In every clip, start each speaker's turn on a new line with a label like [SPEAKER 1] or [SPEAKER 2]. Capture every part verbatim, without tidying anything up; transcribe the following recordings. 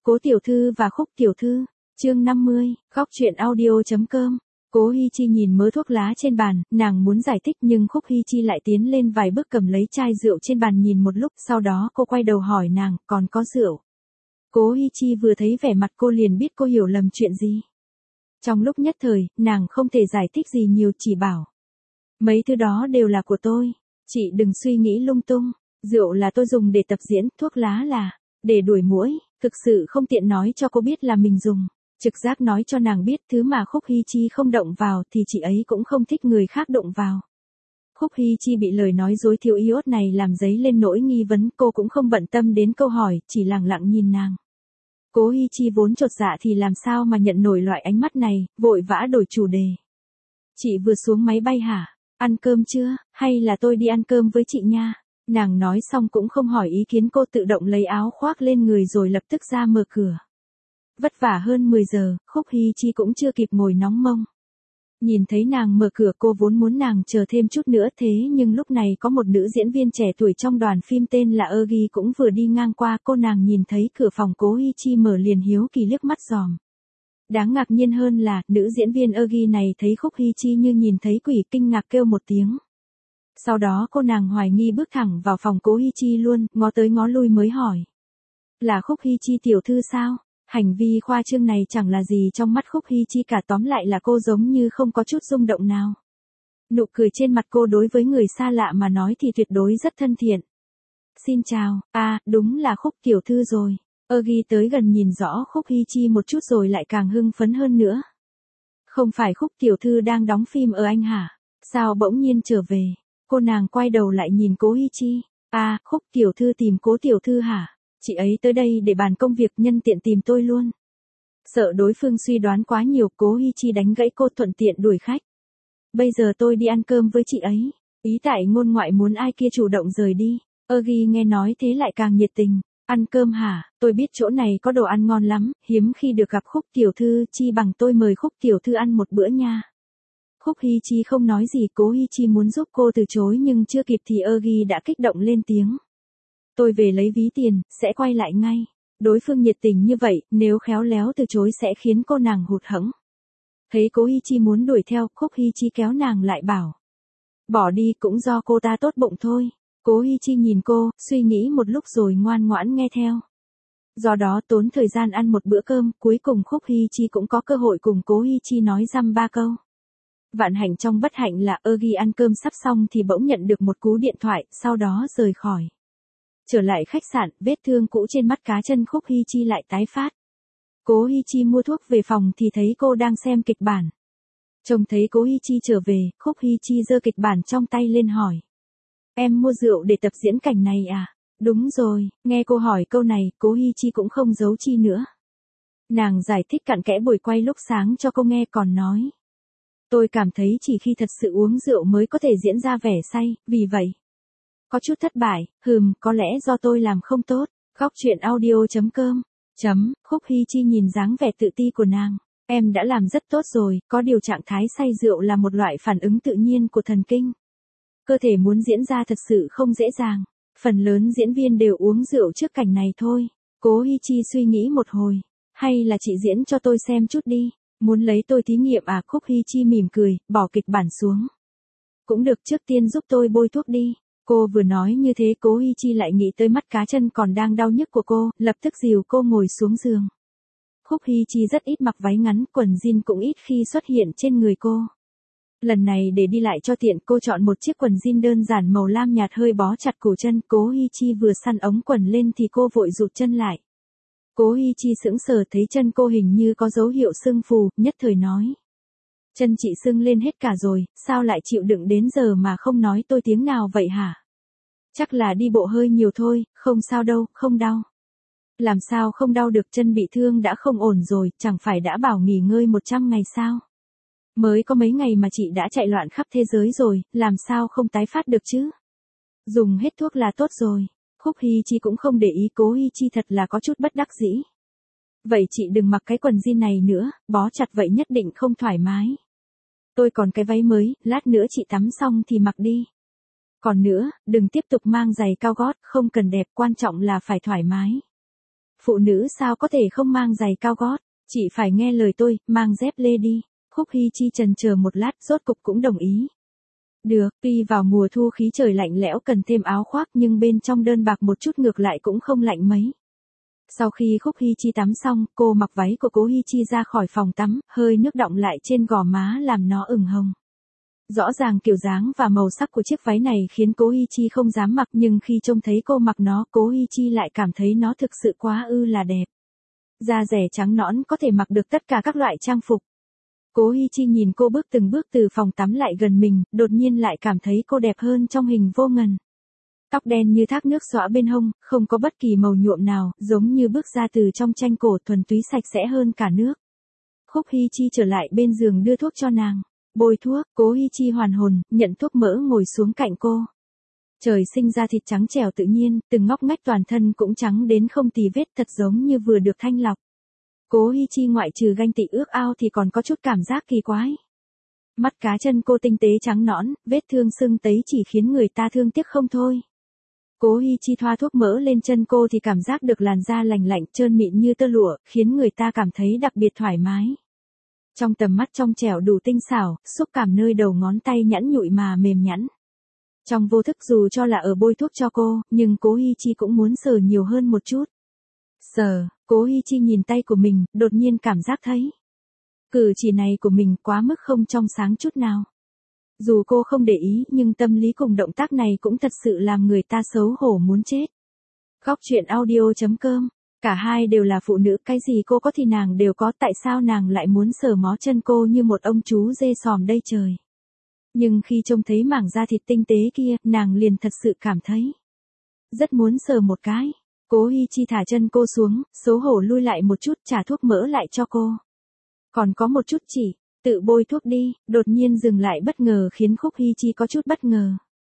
[SPEAKER 1] Cố tiểu thư và Khúc tiểu thư, chương năm mươi, góc truyện audio.com. Cố Hi Chi nhìn mớ thuốc lá trên bàn, nàng muốn giải thích nhưng Khúc Hi Chi lại tiến lên vài bước cầm lấy chai rượu trên bàn nhìn một lúc, sau đó cô quay đầu hỏi nàng, còn có rượu. Cố Hi Chi vừa thấy vẻ mặt cô liền biết cô hiểu lầm chuyện gì. Trong lúc nhất thời, nàng không thể giải thích gì nhiều, chỉ bảo. Mấy thứ đó đều là của tôi, chị đừng suy nghĩ lung tung, rượu là tôi dùng để tập diễn, thuốc lá là để đuổi muỗi, thực sự không tiện nói cho cô biết là mình dùng. Trực giác nói cho nàng biết thứ mà Khúc Hi Chi không động vào thì chị ấy cũng không thích người khác động vào. Khúc Hi Chi bị lời nói dối thiếu iốt này làm dấy lên nỗi nghi vấn, cô cũng không bận tâm đến câu hỏi, chỉ lặng lặng nhìn nàng. Cố Hi Chi vốn chột dạ thì làm sao mà nhận nổi loại ánh mắt này, vội vã đổi chủ đề. Chị vừa xuống máy bay hả? Ăn cơm chưa? Hay là tôi đi ăn cơm với chị nha? Nàng nói xong cũng không hỏi ý kiến, cô tự động lấy áo khoác lên người rồi lập tức ra mở cửa. Vất vả hơn mười giờ, Khúc Hi Chi cũng chưa kịp ngồi nóng mông. Nhìn thấy nàng mở cửa, cô vốn muốn nàng chờ thêm chút nữa, thế nhưng lúc này có một nữ diễn viên trẻ tuổi trong đoàn phim tên là Eugi cũng vừa đi ngang qua, cô nàng nhìn thấy cửa phòng Cố Hi Chi mở liền hiếu kỳ liếc mắt dòm. Đáng ngạc nhiên hơn là, nữ diễn viên Eugi này thấy Khúc Hi Chi như nhìn thấy quỷ, kinh ngạc kêu một tiếng. Sau đó cô nàng hoài nghi bước thẳng vào phòng Cố Hi Chi luôn, ngó tới ngó lui mới hỏi. Là Khúc Hi Chi tiểu thư sao? Hành vi khoa trương này chẳng là gì trong mắt Khúc Hi Chi cả, tóm lại là cô giống như không có chút rung động nào. Nụ cười trên mặt cô đối với người xa lạ mà nói thì tuyệt đối rất thân thiện. Xin chào, à, đúng là Khúc tiểu thư rồi. Eugi tới gần nhìn rõ Khúc Hi Chi một chút rồi lại càng hưng phấn hơn nữa. Không phải Khúc tiểu thư đang đóng phim ở Anh hả? Sao bỗng nhiên trở về? Cô nàng quay đầu lại nhìn Cố Hi Chi. À, Khúc tiểu thư tìm Cố tiểu thư hả? Chị ấy tới đây để bàn công việc, nhân tiện tìm tôi luôn. Sợ đối phương suy đoán quá nhiều, Cố Hi Chi đánh gãy cô, thuận tiện đuổi khách. Bây giờ tôi đi ăn cơm với chị ấy. Ý tại ngôn ngoại muốn ai kia chủ động rời đi. Eugi nghe nói thế lại càng nhiệt tình. Ăn cơm hả? Tôi biết chỗ này có đồ ăn ngon lắm, hiếm khi được gặp Khúc tiểu thư, chi bằng tôi mời Khúc tiểu thư ăn một bữa nha. Khúc Hi Chi không nói gì, Cố Hi Chi muốn giúp cô từ chối nhưng chưa kịp thì Eugi đã kích động lên tiếng. Tôi về lấy ví tiền, sẽ quay lại ngay. Đối phương nhiệt tình như vậy, nếu khéo léo từ chối sẽ khiến cô nàng hụt hẫng. Thấy Cố Hi Chi muốn đuổi theo, Khúc Hi Chi kéo nàng lại bảo. Bỏ đi, cũng do cô ta tốt bụng thôi. Cố Hi Chi nhìn cô, suy nghĩ một lúc rồi ngoan ngoãn nghe theo. Do đó tốn thời gian ăn một bữa cơm, cuối cùng Khúc Hi Chi cũng có cơ hội cùng Cố Hi Chi nói dăm ba câu. Vạn hạnh trong bất hạnh là Eugi ăn cơm sắp xong thì bỗng nhận được một cú điện thoại, sau đó rời khỏi. Trở lại khách sạn, vết thương cũ trên mắt cá chân Khúc Hi Chi lại tái phát. Cố Hi Chi mua thuốc về phòng thì thấy cô đang xem kịch bản. Trông thấy Cố Hi Chi trở về, Khúc Hi Chi giơ kịch bản trong tay lên hỏi. Em mua rượu để tập diễn cảnh này à? Đúng rồi, nghe cô hỏi câu này, Cố Hi Chi cũng không giấu chi nữa. Nàng giải thích cặn kẽ buổi quay lúc sáng cho cô nghe, còn nói. Tôi cảm thấy chỉ khi thật sự uống rượu mới có thể diễn ra vẻ say, vì vậy. Có chút thất bại, hừm, có lẽ do tôi làm không tốt. Góc truyện audio.com. Chấm, Khúc Hi Chi nhìn dáng vẻ tự ti của nàng. Em đã làm rất tốt rồi, có điều trạng thái say rượu là một loại phản ứng tự nhiên của thần kinh. Cơ thể muốn diễn ra thật sự không dễ dàng. Phần lớn diễn viên đều uống rượu trước cảnh này thôi. Cố Hi Chi suy nghĩ một hồi. Hay là chị diễn cho tôi xem chút đi. Muốn lấy tôi thí nghiệm à? Khúc Hi Chi mỉm cười, bỏ kịch bản xuống. Cũng được, trước tiên giúp tôi bôi thuốc đi. Cô vừa nói như thế, Cố Hi Chi lại nghĩ tới mắt cá chân còn đang đau nhức của cô, lập tức dìu cô ngồi xuống giường. Khúc Hi Chi rất ít mặc váy ngắn, quần jean cũng ít khi xuất hiện trên người cô. Lần này để đi lại cho tiện, cô chọn một chiếc quần jean đơn giản màu lam nhạt hơi bó chặt cổ chân. Cố Hi Chi vừa săn ống quần lên thì cô vội rụt chân lại. Cố Hi Chi sững sờ thấy chân cô hình như có dấu hiệu sưng phù, nhất thời nói. Chân chị sưng lên hết cả rồi, sao lại chịu đựng đến giờ mà không nói tôi tiếng nào vậy hả? Chắc là đi bộ hơi nhiều thôi, không sao đâu, không đau. Làm sao không đau được, chân bị thương đã không ổn rồi, chẳng phải đã bảo nghỉ ngơi một trăm ngày sao? Mới có mấy ngày mà chị đã chạy loạn khắp thế giới rồi, làm sao không tái phát được chứ? Dùng hết thuốc là tốt rồi. Khúc Hi Chi cũng không để ý, Cố Hi Chi thật là có chút bất đắc dĩ. Vậy chị đừng mặc cái quần jean này nữa, bó chặt vậy nhất định không thoải mái. Tôi còn cái váy mới, lát nữa chị tắm xong thì mặc đi. Còn nữa, đừng tiếp tục mang giày cao gót, không cần đẹp, quan trọng là phải thoải mái. Phụ nữ sao có thể không mang giày cao gót, chị phải nghe lời tôi, mang dép lê đi. Khúc Hy Chi chần chờ một lát, rốt cục cũng đồng ý. Được, tuy vào mùa thu khí trời lạnh lẽo cần thêm áo khoác nhưng bên trong đơn bạc một chút ngược lại cũng không lạnh mấy. Sau khi Khúc Hy Chi tắm xong, cô mặc váy của Cố Hy Chi ra khỏi phòng tắm, hơi nước đọng lại trên gò má làm nó ửng hồng. Rõ ràng kiểu dáng và màu sắc của chiếc váy này khiến Cố Hy Chi không dám mặc, nhưng khi trông thấy cô mặc nó, Cố Hy Chi lại cảm thấy nó thực sự quá ư là đẹp. Da dẻ trắng nõn có thể mặc được tất cả các loại trang phục. Cố Hy Chi nhìn cô bước từng bước từ phòng tắm lại gần mình, đột nhiên lại cảm thấy cô đẹp hơn trong hình vô ngần. Tóc đen như thác nước xõa bên hông, không có bất kỳ màu nhuộm nào, giống như bước ra từ trong tranh cổ, thuần túy sạch sẽ hơn cả nước. Khúc Hy Chi trở lại bên giường đưa thuốc cho nàng. Bôi thuốc, Cố Hy Chi hoàn hồn, nhận thuốc mỡ ngồi xuống cạnh cô. Trời sinh ra thịt trắng trẻo tự nhiên, từng ngóc ngách toàn thân cũng trắng đến không tì vết, thật giống như vừa được thanh lọc. Cố Hy Chi ngoại trừ ganh tị ước ao thì còn có chút cảm giác kỳ quái. Mắt cá chân cô tinh tế trắng nõn, vết thương sưng tấy chỉ khiến người ta thương tiếc không thôi. Cố Hy Chi thoa thuốc mỡ lên chân cô thì cảm giác được làn da lành lạnh trơn mịn như tơ lụa, khiến người ta cảm thấy đặc biệt thoải mái. Trong tầm mắt trong trẻo đủ tinh xảo, xúc cảm nơi đầu ngón tay nhẵn nhụi mà mềm nhẵn. Trong vô thức dù cho là ở bôi thuốc cho cô, nhưng Cố Hy Chi cũng muốn sờ nhiều hơn một chút. Sờ, Cố Hy Chi nhìn tay của mình, đột nhiên cảm giác thấy cử chỉ này của mình quá mức không trong sáng chút nào. Dù cô không để ý nhưng tâm lý cùng động tác này cũng thật sự làm người ta xấu hổ muốn chết. Góc truyện audio chấm com. Cả hai đều là phụ nữ, cái gì cô có thì nàng đều có, tại sao nàng lại muốn sờ mó chân cô như một ông chú dê sòm đây trời. Nhưng khi trông thấy mảng da thịt tinh tế kia, nàng liền thật sự cảm thấy rất muốn sờ một cái. Cố Hy Chi thả chân cô xuống, xấu hổ lui lại một chút, trả thuốc mỡ lại cho cô. Còn có một chút chỉ, tự bôi thuốc đi, đột nhiên dừng lại bất ngờ khiến Khúc Hy Chi có chút bất ngờ.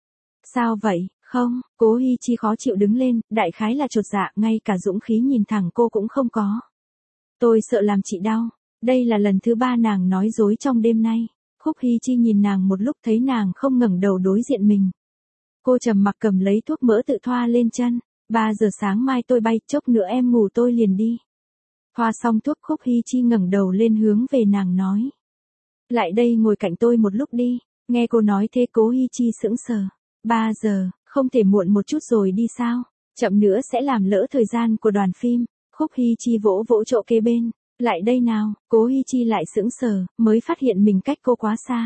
[SPEAKER 1] Sao vậy, không, Cố Hy Chi khó chịu đứng lên, đại khái là chột dạ, ngay cả dũng khí nhìn thẳng cô cũng không có. Tôi sợ làm chị đau, đây là lần thứ ba nàng nói dối trong đêm nay. Khúc Hy Chi nhìn nàng một lúc thấy nàng không ngẩng đầu đối diện mình. Cô trầm mặc cầm lấy thuốc mỡ tự thoa lên chân. Ba giờ sáng mai tôi bay, chốc nữa em ngủ tôi liền đi. Thoa xong thuốc, Khúc Hy Chi ngẩng đầu lên hướng về nàng nói. Lại đây ngồi cạnh tôi một lúc đi. Nghe cô nói thế Cố Hy Chi sững sờ. Ba giờ, không thể muộn một chút rồi đi sao? Chậm nữa sẽ làm lỡ thời gian của đoàn phim. Khúc Hy Chi vỗ vỗ chỗ kế bên. Lại đây nào, Cố Hy Chi lại sững sờ, mới phát hiện mình cách cô quá xa.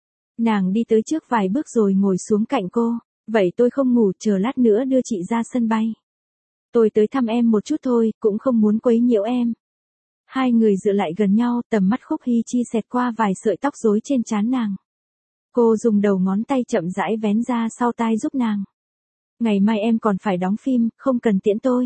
[SPEAKER 1] Nàng đi tới trước vài bước rồi ngồi xuống cạnh cô. Vậy tôi không ngủ, chờ lát nữa đưa chị ra sân bay. Tôi tới thăm em một chút thôi, cũng không muốn quấy nhiễu em. Hai người dựa lại gần nhau, tầm mắt Khúc Hy Chi xẹt qua vài sợi tóc rối trên trán nàng. Cô dùng đầu ngón tay chậm rãi vén ra sau tai giúp nàng. Ngày mai em còn phải đóng phim, không cần tiễn tôi.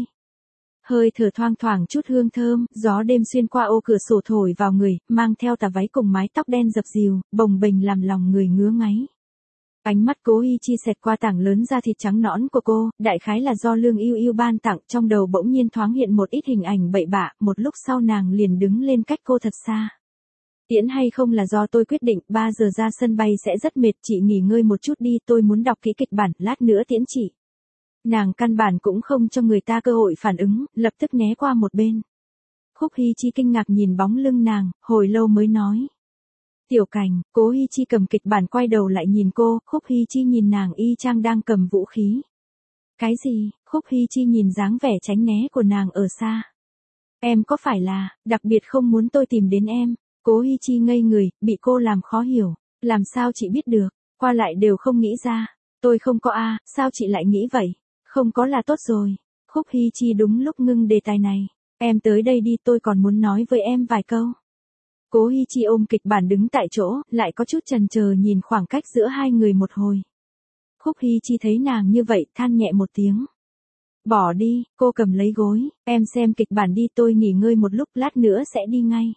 [SPEAKER 1] Hơi thở thoang thoảng chút hương thơm, gió đêm xuyên qua ô cửa sổ thổi vào người, mang theo tà váy cùng mái tóc đen dập dìu, bồng bềnh làm lòng người ngứa ngáy. Ánh mắt Cố Hy Chi xẹt qua tảng lớn da thịt trắng nõn của cô, đại khái là do Lương Yêu Yêu ban tặng, trong đầu bỗng nhiên thoáng hiện một ít hình ảnh bậy bạ, một lúc sau nàng liền đứng lên cách cô thật xa. Tiễn hay không là do tôi quyết định, ba giờ ra sân bay sẽ rất mệt, chị nghỉ ngơi một chút đi, tôi muốn đọc kỹ kịch bản, lát nữa tiễn chị. Nàng căn bản cũng không cho người ta cơ hội phản ứng, lập tức né qua một bên. Khúc Hy Chi kinh ngạc nhìn bóng lưng nàng, hồi lâu mới nói. Tiểu Cảnh, Cố Hy Chi cầm kịch bản quay đầu lại nhìn cô, Khúc Hy Chi nhìn nàng y chang đang cầm vũ khí. Cái gì? Khúc Hy Chi nhìn dáng vẻ tránh né của nàng ở xa. Em có phải là, đặc biệt không muốn tôi tìm đến em? Cố Hy Chi ngây người, bị cô làm khó hiểu. Làm sao chị biết được, qua lại đều không nghĩ ra. Tôi không có a, sao chị lại nghĩ vậy? Không có là tốt rồi. Khúc Hy Chi đúng lúc ngưng đề tài này. Em tới đây đi, tôi còn muốn nói với em vài câu. Cố Hy Chi ôm kịch bản đứng tại chỗ, lại có chút chần chờ nhìn khoảng cách giữa hai người một hồi. Khúc Hy Chi thấy nàng như vậy, than nhẹ một tiếng. Bỏ đi, cô cầm lấy gối, em xem kịch bản đi, tôi nghỉ ngơi một lúc, lát nữa sẽ đi ngay.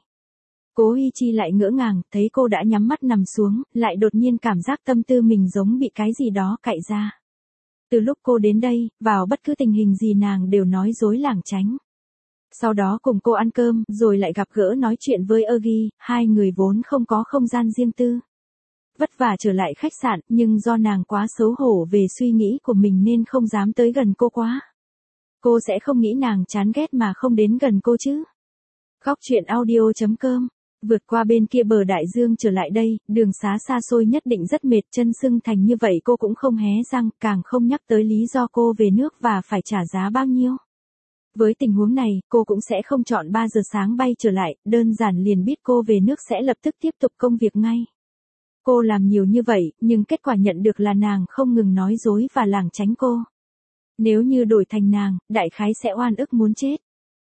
[SPEAKER 1] Cố Hy Chi lại ngỡ ngàng, thấy cô đã nhắm mắt nằm xuống, lại đột nhiên cảm giác tâm tư mình giống bị cái gì đó cạy ra. Từ lúc cô đến đây, vào bất cứ tình hình gì nàng đều nói dối lảng tránh. Sau đó cùng cô ăn cơm, rồi lại gặp gỡ nói chuyện với Eugi, hai người vốn không có không gian riêng tư. Vất vả trở lại khách sạn, nhưng do nàng quá xấu hổ về suy nghĩ của mình nên không dám tới gần cô quá. Cô sẽ không nghĩ nàng chán ghét mà không đến gần cô chứ. Góc truyện audio.com. Vượt qua bên kia bờ đại dương trở lại đây, đường xá xa xôi nhất định rất mệt, chân sưng thành như vậy cô cũng không hé răng, càng không nhắc tới lý do cô về nước và phải trả giá bao nhiêu. Với tình huống này, cô cũng sẽ không chọn ba giờ sáng bay trở lại, đơn giản liền biết cô về nước sẽ lập tức tiếp tục công việc ngay. Cô làm nhiều như vậy, nhưng kết quả nhận được là nàng không ngừng nói dối và lảng tránh cô. Nếu như đổi thành nàng, đại khái sẽ oan ức muốn chết.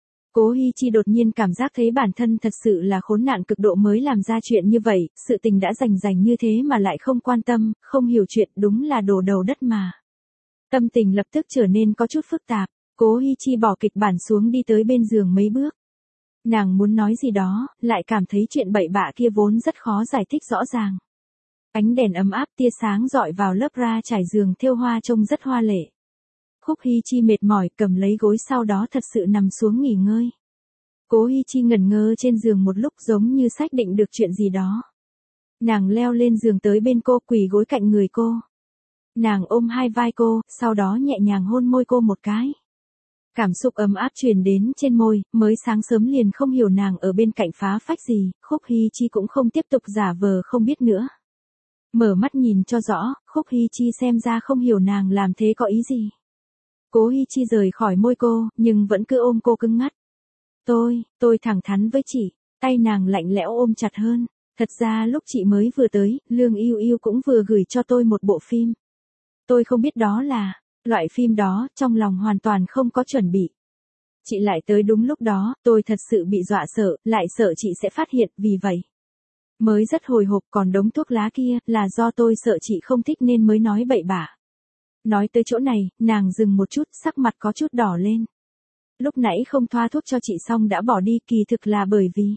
[SPEAKER 1] Cố Hi Chi đột nhiên cảm giác thấy bản thân thật sự là khốn nạn cực độ mới làm ra chuyện như vậy, sự tình đã rành rành như thế mà lại không quan tâm, không hiểu chuyện, đúng là đồ đầu đất mà. Tâm tình lập tức trở nên có chút phức tạp, Cố Hi Chi bỏ kịch bản xuống đi tới bên giường mấy bước. Nàng muốn nói gì đó, lại cảm thấy chuyện bậy bạ kia vốn rất khó giải thích rõ ràng. Ánh đèn ấm áp tia sáng dọi vào lớp ra trải giường thêu hoa trông rất hoa lệ. Khúc Hi Chi mệt mỏi cầm lấy gối sau đó thật sự nằm xuống nghỉ ngơi. Cố Hi Chi ngẩn ngơ trên giường một lúc giống như xác định được chuyện gì đó. Nàng leo lên giường tới bên cô quỳ gối cạnh người cô. Nàng ôm hai vai cô, sau đó nhẹ nhàng hôn môi cô một cái. Cảm xúc ấm áp truyền đến trên môi, mới sáng sớm liền không hiểu nàng ở bên cạnh phá phách gì, Khúc Hi Chi cũng không tiếp tục giả vờ không biết nữa. Mở mắt nhìn cho rõ, Khúc Hi Chi xem ra không hiểu nàng làm thế có ý gì. Cố Hi Chi rời khỏi môi cô, nhưng vẫn cứ ôm cô cứng ngắt. Tôi, tôi thẳng thắn với chị, tay nàng lạnh lẽo ôm chặt hơn. Thật ra lúc chị mới vừa tới, Lương Yêu Yêu cũng vừa gửi cho tôi một bộ phim. Tôi không biết đó là loại phim đó, trong lòng hoàn toàn không có chuẩn bị. Chị lại tới đúng lúc đó, tôi thật sự bị dọa sợ, lại sợ chị sẽ phát hiện, vì vậy. Mới rất hồi hộp, còn đống thuốc lá kia, là do tôi sợ chị không thích nên mới nói bậy bạ. Nói tới chỗ này, nàng dừng một chút, sắc mặt có chút đỏ lên. Lúc nãy không thoa thuốc cho chị xong đã bỏ đi, kỳ thực là bởi vì.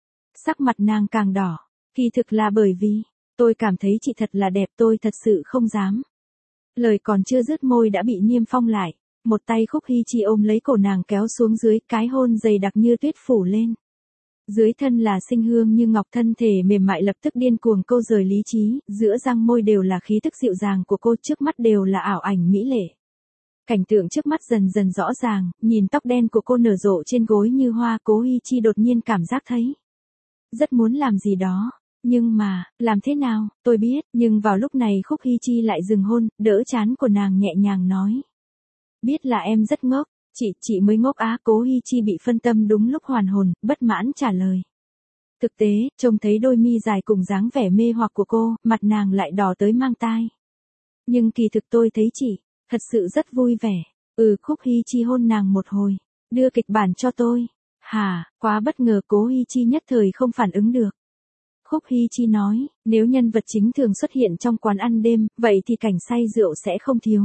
[SPEAKER 1] Sắc mặt nàng càng đỏ, kỳ thực là bởi vì, tôi cảm thấy chị thật là đẹp, tôi thật sự không dám. Lời còn chưa dứt môi đã bị Niêm Phong lại, một tay Khúc Hi Chi ôm lấy cổ nàng kéo xuống dưới, cái hôn dày đặc như tuyết phủ lên. Dưới thân là sinh hương như ngọc, thân thể mềm mại lập tức điên cuồng câu rời lý trí, giữa răng môi đều là khí tức dịu dàng của cô, trước mắt đều là ảo ảnh mỹ lệ. Cảnh tượng trước mắt dần dần rõ ràng, nhìn tóc đen của cô nở rộ trên gối như hoa, Cố Hi Chi đột nhiên cảm giác thấy rất muốn làm gì đó, nhưng mà, làm thế nào, tôi biết, nhưng vào lúc này Khúc Hi Chi lại dừng hôn, đỡ trán của nàng nhẹ nhàng nói. Biết là em rất ngốc. Chị, chị mới ngốc á, Cố Hi Chi bị phân tâm đúng lúc hoàn hồn, bất mãn trả lời. Thực tế, trông thấy đôi mi dài cùng dáng vẻ mê hoặc của cô, mặt nàng lại đỏ tới mang tai. Nhưng kỳ thực tôi thấy chị, thật sự rất vui vẻ. Ừ, Khúc Hi Chi hôn nàng một hồi, đưa kịch bản cho tôi. Hà, quá bất ngờ, Cố Hi Chi nhất thời không phản ứng được. Khúc Hi Chi nói, nếu nhân vật chính thường xuất hiện trong quán ăn đêm, vậy thì cảnh say rượu sẽ không thiếu.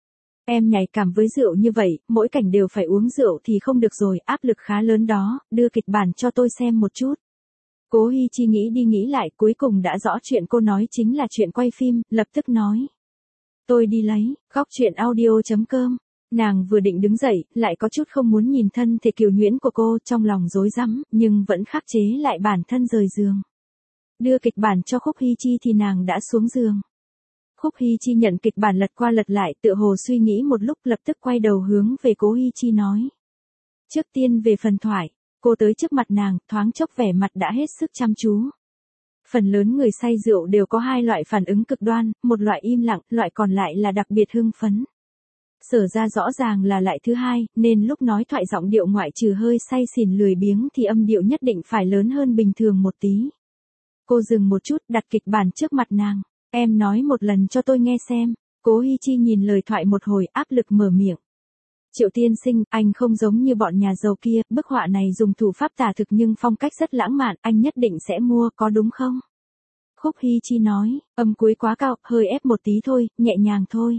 [SPEAKER 1] Em nhạy cảm với rượu như vậy, mỗi cảnh đều phải uống rượu thì không được rồi, áp lực khá lớn đó, đưa kịch bản cho tôi xem một chút. Cố Hi Chi nghĩ đi nghĩ lại, cuối cùng đã rõ chuyện cô nói chính là chuyện quay phim, lập tức nói. Tôi đi lấy, góc truyện audio.com. Nàng vừa định đứng dậy, lại có chút không muốn nhìn thân thể kiều nhuyễn của cô, trong lòng rối rắm, nhưng vẫn khắc chế lại bản thân rời giường. Đưa kịch bản cho Khúc Hi Chi thì nàng đã xuống giường. Khúc Hi Chi nhận kịch bản lật qua lật lại, tựa hồ suy nghĩ một lúc, lập tức quay đầu hướng về Cố Hi Chi nói. Trước tiên về phần thoại, cô tới trước mặt nàng, thoáng chốc vẻ mặt đã hết sức chăm chú. Phần lớn người say rượu đều có hai loại phản ứng cực đoan, một loại im lặng, loại còn lại là đặc biệt hưng phấn. Sở ra rõ ràng là lại thứ hai, nên lúc nói thoại giọng điệu ngoại trừ hơi say xỉn lười biếng thì âm điệu nhất định phải lớn hơn bình thường một tí. Cô dừng một chút, đặt kịch bản trước mặt nàng. Em nói một lần cho tôi nghe xem. Cố Hi Chi nhìn lời thoại một hồi, áp lực mở miệng. Triệu tiên sinh, anh không giống như bọn nhà giàu kia, bức họa này dùng thủ pháp tả thực nhưng phong cách rất lãng mạn, anh nhất định sẽ mua, có đúng không? Khúc Hi Chi nói, âm cuối quá cao, hơi ép một tí thôi, nhẹ nhàng thôi.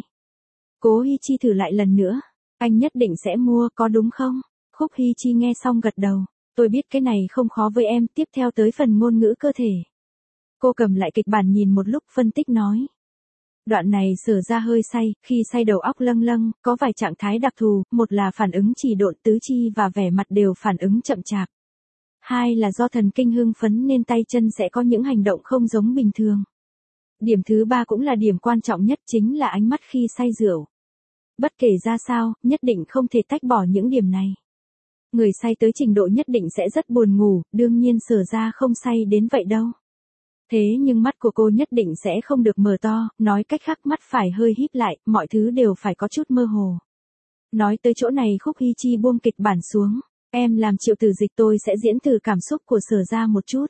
[SPEAKER 1] Cố Hi Chi thử lại lần nữa, anh nhất định sẽ mua, có đúng không? Khúc Hi Chi nghe xong gật đầu, tôi biết cái này không khó với em, tiếp theo tới phần ngôn ngữ cơ thể. Cô cầm lại kịch bản nhìn một lúc, phân tích nói. Đoạn này Sở ra hơi say, khi say đầu óc lâng lâng, có vài trạng thái đặc thù, một là phản ứng trì độn, tứ chi và vẻ mặt đều phản ứng chậm chạp. Hai là do thần kinh hưng phấn nên tay chân sẽ có những hành động không giống bình thường. Điểm thứ ba cũng là điểm quan trọng nhất, chính là ánh mắt khi say rượu. Bất kể ra sao, nhất định không thể tách bỏ những điểm này. Người say tới trình độ nhất định sẽ rất buồn ngủ, đương nhiên Sở Gia không say đến vậy đâu. Thế nhưng mắt của cô nhất định sẽ không được mở to, nói cách khác mắt phải hơi híp lại, mọi thứ đều phải có chút mơ hồ. Nói tới chỗ này Khúc Hy Chi buông kịch bản xuống. Em làm Triệu Tử Dịch, tôi sẽ diễn thử cảm xúc của Sở Gia một chút.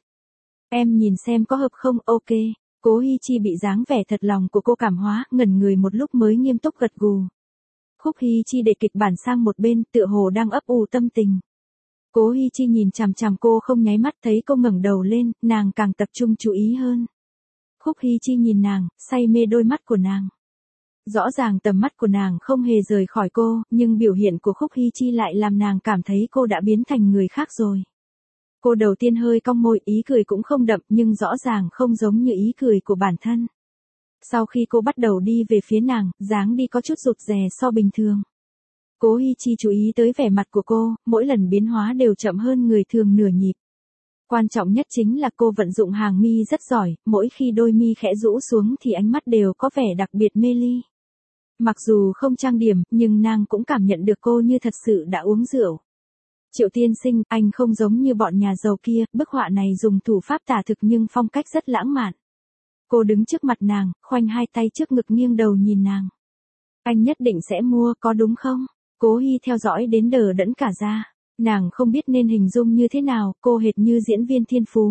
[SPEAKER 1] Em nhìn xem có hợp không, ok. Cố Hy Chi bị dáng vẻ thật lòng của cô cảm hóa, ngẩn người một lúc mới nghiêm túc gật gù. Khúc Hy Chi để kịch bản sang một bên, tựa hồ đang ấp ủ tâm tình. Cố Hy Chi nhìn chằm chằm cô không nháy mắt, thấy cô ngẩng đầu lên, nàng càng tập trung chú ý hơn. Khúc Hy Chi nhìn nàng, say mê đôi mắt của nàng. Rõ ràng tầm mắt của nàng không hề rời khỏi cô, nhưng biểu hiện của Khúc Hy Chi lại làm nàng cảm thấy cô đã biến thành người khác rồi. Cô đầu tiên hơi cong môi, ý cười cũng không đậm nhưng rõ ràng không giống như ý cười của bản thân. Sau khi cô bắt đầu đi về phía nàng, dáng đi có chút rụt rè so bình thường. Cố Hy Chi chú ý tới vẻ mặt của cô, mỗi lần biến hóa đều chậm hơn người thường nửa nhịp. Quan trọng nhất chính là cô vận dụng hàng mi rất giỏi, mỗi khi đôi mi khẽ rũ xuống thì ánh mắt đều có vẻ đặc biệt mê ly. Mặc dù không trang điểm, nhưng nàng cũng cảm nhận được cô như thật sự đã uống rượu. Triệu tiên sinh, anh không giống như bọn nhà giàu kia, bức họa này dùng thủ pháp tả thực nhưng phong cách rất lãng mạn. Cô đứng trước mặt nàng, khoanh hai tay trước ngực nghiêng đầu nhìn nàng. Anh nhất định sẽ mua, có đúng không? Cố Hy theo dõi đến đờ đẫn cả ra. Nàng không biết nên hình dung như thế nào, cô hệt như diễn viên thiên phú.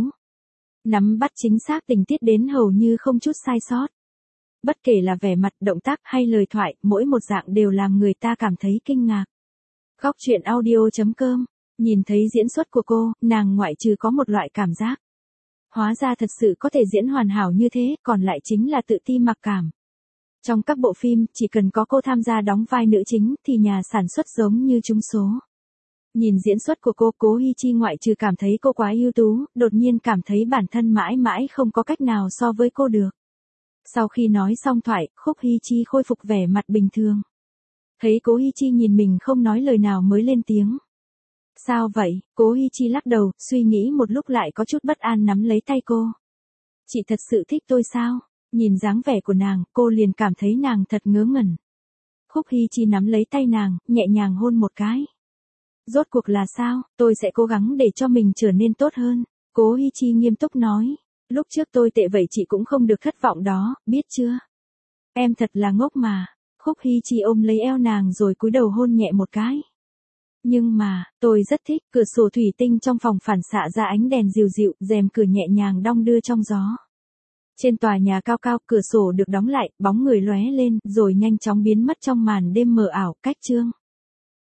[SPEAKER 1] Nắm bắt chính xác tình tiết đến hầu như không chút sai sót. Bất kể là vẻ mặt, động tác hay lời thoại, mỗi một dạng đều làm người ta cảm thấy kinh ngạc. Góc truyện audio chấm com. Nhìn thấy diễn xuất của cô, nàng ngoại trừ có một loại cảm giác. Hóa ra thật sự có thể diễn hoàn hảo như thế, còn lại chính là tự ti mặc cảm. Trong các bộ phim, chỉ cần có cô tham gia đóng vai nữ chính, thì nhà sản xuất giống như trúng số. Nhìn diễn xuất của cô, Cố Hy Chi ngoại trừ cảm thấy cô quá ưu tú, đột nhiên cảm thấy bản thân mãi mãi không có cách nào so với cô được. Sau khi nói xong thoại, Khúc Hy Chi khôi phục vẻ mặt bình thường. Thấy Cố Hy Chi nhìn mình không nói lời nào mới lên tiếng. Sao vậy? Cố Hy Chi lắc đầu, suy nghĩ một lúc lại có chút bất an nắm lấy tay cô. Chị thật sự thích tôi sao? Nhìn dáng vẻ của nàng, cô liền cảm thấy nàng thật ngớ ngẩn. Khúc Hy Chi nắm lấy tay nàng, nhẹ nhàng hôn một cái. Rốt cuộc là sao? Tôi sẽ cố gắng để cho mình trở nên tốt hơn. Cố Hy Chi nghiêm túc nói. Lúc trước tôi tệ vậy chị cũng không được thất vọng đó, biết chưa? Em thật là ngốc mà. Khúc Hy Chi ôm lấy eo nàng rồi cúi đầu hôn nhẹ một cái. Nhưng mà, tôi rất thích, cửa sổ thủy tinh trong phòng phản xạ ra ánh đèn dịu dịu, rèm cửa nhẹ nhàng đong đưa trong gió. Trên tòa nhà cao cao, cửa sổ được đóng lại, bóng người lóe lên, rồi nhanh chóng biến mất trong màn đêm mờ ảo, cách chương.